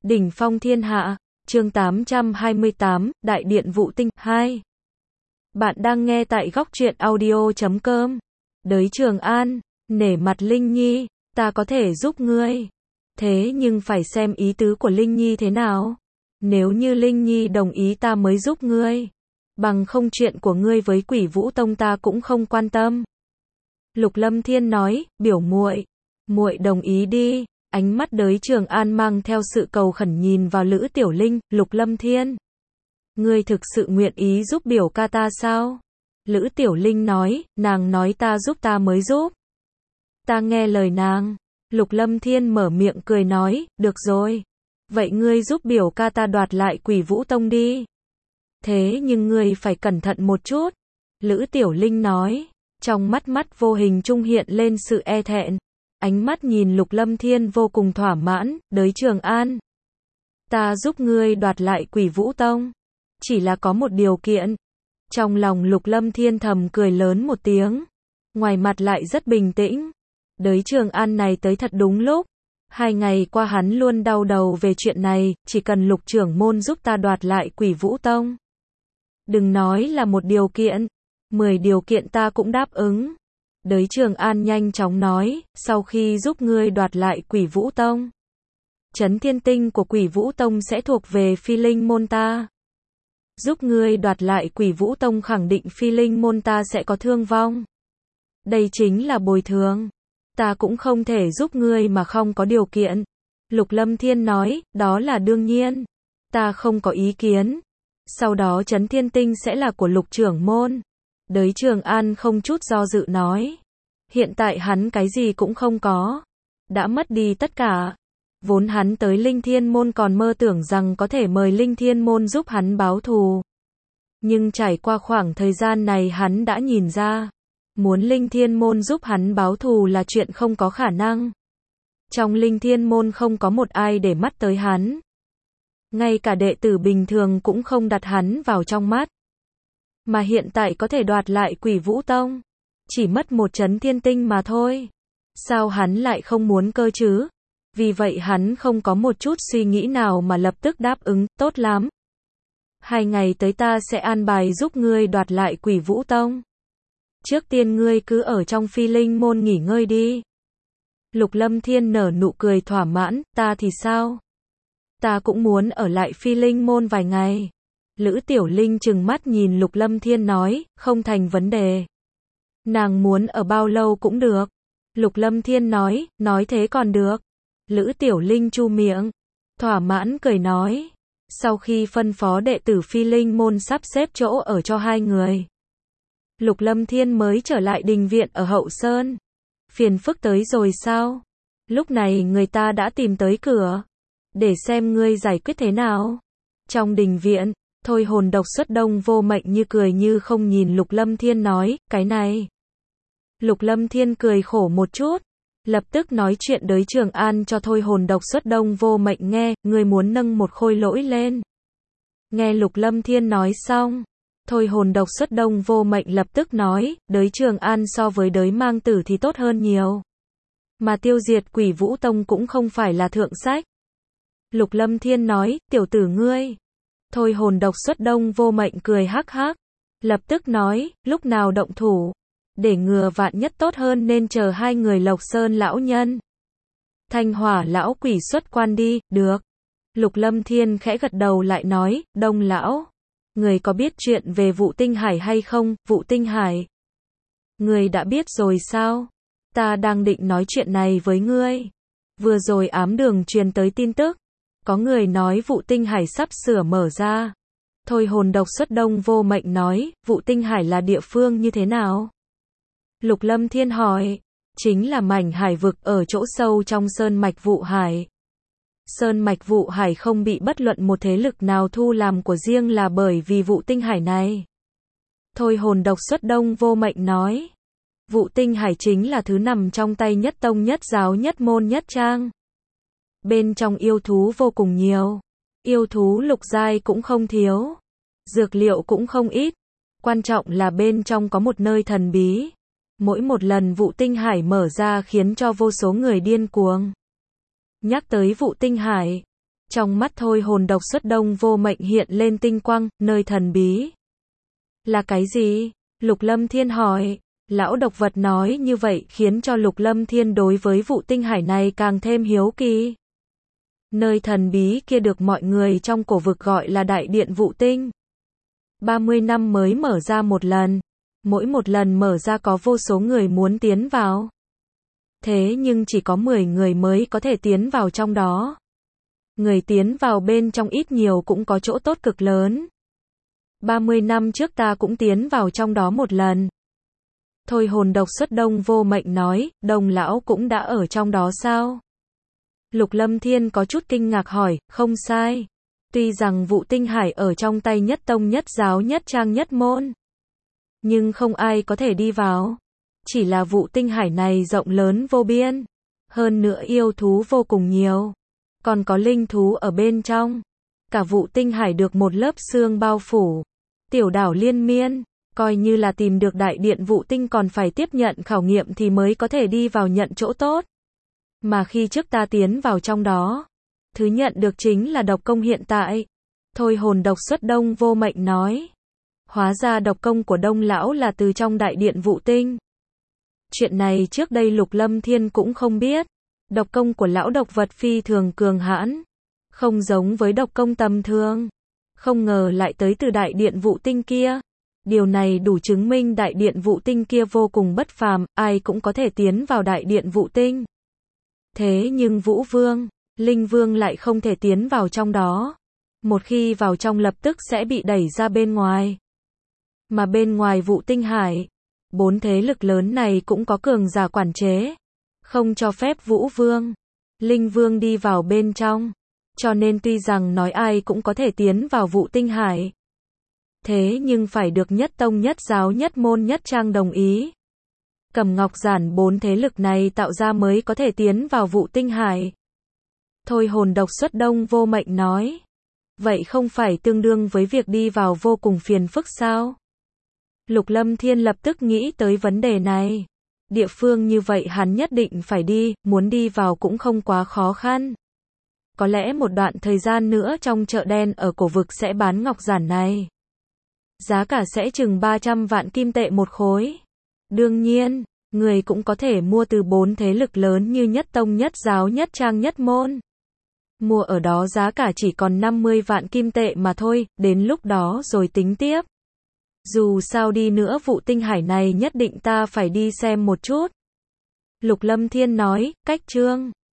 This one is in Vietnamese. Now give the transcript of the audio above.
Đỉnh phong thiên hạ, chương 828, Đại điện Vũ Tinh, 2. Bạn đang nghe tại góc truyện audio.com. Đới Trường An, nể mặt Linh Nhi, ta có thể giúp ngươi. Thế nhưng phải xem ý tứ của Linh Nhi thế nào. Nếu như Linh Nhi đồng ý ta mới giúp ngươi. Bằng không chuyện của ngươi với Quỷ Vũ Tông ta cũng không quan tâm. Lục Lâm Thiên nói, biểu muội đồng ý đi. Ánh mắt Đới Trường An mang theo sự cầu khẩn nhìn vào Lữ Tiểu Linh, Lục Lâm Thiên. Ngươi thực sự nguyện ý giúp biểu ca ta sao? Lữ Tiểu Linh nói, nàng nói ta giúp ta mới giúp. Ta nghe lời nàng. Lục Lâm Thiên mở miệng cười nói, được rồi. Vậy ngươi giúp biểu ca ta đoạt lại Quỷ Vũ Tông đi. Thế nhưng ngươi phải cẩn thận một chút. Lữ Tiểu Linh nói, trong mắt vô hình trung hiện lên sự e thẹn. Ánh mắt nhìn Lục Lâm Thiên vô cùng thỏa mãn, Đới Trường An. Ta giúp ngươi đoạt lại Quỷ Vũ Tông. Chỉ là có một điều kiện. Trong lòng Lục Lâm Thiên thầm cười lớn một tiếng. Ngoài mặt lại rất bình tĩnh. Đới Trường An này tới thật đúng lúc. 2 ngày qua hắn luôn đau đầu về chuyện này, chỉ cần Lục trưởng môn giúp ta đoạt lại Quỷ Vũ Tông. Đừng nói là một điều kiện. 10 điều kiện ta cũng đáp ứng. Đới Trường An nhanh chóng nói, sau khi giúp ngươi đoạt lại Quỷ Vũ Tông, Chấn Thiên Tinh của Quỷ Vũ Tông sẽ thuộc về Phi Linh môn ta. Giúp ngươi đoạt lại Quỷ Vũ Tông khẳng định Phi Linh môn ta sẽ có thương vong. Đây chính là bồi thường. Ta cũng không thể giúp ngươi mà không có điều kiện. Lục Lâm Thiên nói, đó là đương nhiên. Ta không có ý kiến. Sau đó Chấn Thiên Tinh sẽ là của Lục trưởng môn. Đới Trường An không chút do dự nói. Hiện tại hắn cái gì cũng không có. Đã mất đi tất cả. Vốn hắn tới Linh Thiên Môn còn mơ tưởng rằng có thể mời Linh Thiên Môn giúp hắn báo thù. Nhưng trải qua khoảng thời gian này hắn đã nhìn ra. Muốn Linh Thiên Môn giúp hắn báo thù là chuyện không có khả năng. Trong Linh Thiên Môn không có một ai để mắt tới hắn. Ngay cả đệ tử bình thường cũng không đặt hắn vào trong mắt. Mà hiện tại có thể đoạt lại Quỷ Vũ Tông. Chỉ mất một Chấn Thiên Tinh mà thôi. Sao hắn lại không muốn cơ chứ? Vì vậy hắn không có một chút suy nghĩ nào mà lập tức đáp ứng, tốt lắm. 2 ngày tới ta sẽ an bài giúp ngươi đoạt lại Quỷ Vũ Tông. Trước tiên ngươi cứ ở trong Phi Linh môn nghỉ ngơi đi. Lục Lâm Thiên nở nụ cười thỏa mãn, ta thì sao? Ta cũng muốn ở lại Phi Linh môn vài ngày. Lữ Tiểu Linh trừng mắt nhìn Lục Lâm Thiên nói, không thành vấn đề. Nàng muốn ở bao lâu cũng được. Lục Lâm Thiên nói thế còn được. Lữ Tiểu Linh chu miệng, thỏa mãn cười nói. Sau khi phân phó đệ tử Phi Linh môn sắp xếp chỗ ở cho 2 người. Lục Lâm Thiên mới trở lại đình viện ở Hậu Sơn. Phiền phức tới rồi sao? Lúc này người ta đã tìm tới cửa. Để xem ngươi giải quyết thế nào. Trong đình viện. Thôi Hồn Độc Xuất Đông Vô Mệnh như cười như không nhìn Lục Lâm Thiên nói, cái này. Lục Lâm Thiên cười khổ một chút, lập tức nói chuyện Đới Trường An cho Thôi Hồn Độc Xuất Đông Vô Mệnh nghe, người muốn nâng một khôi lỗi lên. Nghe Lục Lâm Thiên nói xong, Thôi Hồn Độc Xuất Đông Vô Mệnh lập tức nói, Đới Trường An so với Đới Mang Tử thì tốt hơn nhiều. Mà tiêu diệt Quỷ Vũ Tông cũng không phải là thượng sách. Lục Lâm Thiên nói, tiểu tử ngươi. Thôi Hồn Độc Xuất Đông Vô Mệnh cười hắc hắc, lập tức nói, lúc nào động thủ, để ngừa vạn nhất tốt hơn nên chờ 2 người Lộc Sơn lão nhân, Thanh Hỏa lão quỷ xuất quan đi, được. Lục Lâm Thiên khẽ gật đầu lại nói, Đông lão, người có biết chuyện về Vụ Tinh Hải hay không? Vụ Tinh Hải, người đã biết rồi sao? Ta đang định nói chuyện này với ngươi. Vừa rồi ám đường truyền tới tin tức. Có người nói Vụ Tinh Hải sắp sửa mở ra. Thôi Hồn Độc Xuất Đông Vô Mệnh nói, Vụ Tinh Hải là địa phương như thế nào? Lục Lâm Thiên hỏi, chính là mảnh hải vực ở chỗ sâu trong Sơn Mạch Vụ Hải. Sơn Mạch Vụ Hải không bị bất luận một thế lực nào thu làm của riêng là bởi vì Vụ Tinh Hải này. Thôi Hồn Độc Xuất Đông Vô Mệnh nói, Vụ Tinh Hải chính là thứ nằm trong tay nhất tông nhất giáo nhất môn nhất trang. Bên trong yêu thú vô cùng nhiều. Yêu thú lục giai cũng không thiếu. Dược liệu cũng không ít. Quan trọng là bên trong có một nơi thần bí. Mỗi một lần Vụ Tinh Hải mở ra khiến cho vô số người điên cuồng. Nhắc tới Vụ Tinh Hải, Trong mắt Thôi Hồn độc xuất Đông Vô Mệnh hiện lên tinh quang, nơi thần bí. Là cái gì? Lục Lâm Thiên hỏi. Lão độc vật nói như vậy khiến cho Lục Lâm Thiên đối với vụ tinh hải này càng thêm hiếu kỳ. Nơi thần bí kia được mọi người trong cổ vực gọi là Đại Điện Vụ Tinh. 30 năm mới mở ra một lần. Mỗi một lần mở ra có vô số người muốn tiến vào. Thế nhưng chỉ có 10 người mới có thể tiến vào trong đó. Người tiến vào bên trong ít nhiều cũng có chỗ tốt cực lớn. 30 năm trước ta cũng tiến vào trong đó một lần. Thôi Hồn độc xuất Đông Vô Mệnh nói, Đồng lão cũng đã ở trong đó sao? Lục Lâm Thiên có chút kinh ngạc hỏi, không sai. Tuy rằng vụ tinh hải ở trong tay nhất tông nhất giáo nhất trang nhất môn. Nhưng không ai có thể đi vào. Chỉ là vụ tinh hải này rộng lớn vô biên. Hơn nữa yêu thú vô cùng nhiều. Còn có linh thú ở bên trong. Cả vụ tinh hải được một lớp sương bao phủ. Tiểu đảo liên miên. Coi như là tìm được đại điện vụ tinh còn phải tiếp nhận khảo nghiệm thì mới có thể đi vào nhận chỗ tốt. Mà khi trước ta tiến vào trong đó, thứ nhận được chính là độc công hiện tại. Thôi Hồn độc xuất Đông Vô Mệnh nói. Hóa ra độc công của Đông lão là từ trong đại điện vụ tinh. Chuyện này trước đây Lục Lâm Thiên cũng không biết. Độc công của lão độc vật phi thường cường hãn. Không giống với độc công tầm thường. Không ngờ lại tới từ đại điện vụ tinh kia. Điều này đủ chứng minh đại điện vụ tinh kia vô cùng bất phàm, ai cũng có thể tiến vào đại điện vụ tinh. Thế nhưng Vũ Vương, Linh Vương lại không thể tiến vào trong đó. Một khi vào trong lập tức sẽ bị đẩy ra bên ngoài. Mà bên ngoài vụ tinh hải, 4 thế lực lớn này cũng có cường giả quản chế. Không cho phép Vũ Vương, Linh Vương đi vào bên trong. Cho nên tuy rằng nói ai cũng có thể tiến vào vụ tinh hải. Thế nhưng phải được nhất tông nhất giáo nhất môn nhất trang đồng ý. Cầm ngọc giản 4 thế lực này tạo ra mới có thể tiến vào vụ tinh hải. Thôi Hồn độc xuất Đông Vô Mệnh nói. Vậy không phải tương đương với việc đi vào vô cùng phiền phức sao? Lục Lâm Thiên lập tức nghĩ tới vấn đề này. Địa phương như vậy hắn nhất định phải đi, muốn đi vào cũng không quá khó khăn. Có lẽ một đoạn thời gian nữa trong chợ đen ở cổ vực sẽ bán ngọc giản này. Giá cả sẽ chừng 300 vạn kim tệ một khối. Đương nhiên, người cũng có thể mua từ 4 thế lực lớn như nhất tông nhất giáo nhất trang nhất môn. Mua ở đó giá cả chỉ còn 50 vạn kim tệ mà thôi, đến lúc đó rồi tính tiếp. Dù sao đi nữa vụ tinh hải này nhất định ta phải đi xem một chút. Lục Lâm Thiên nói, cách chương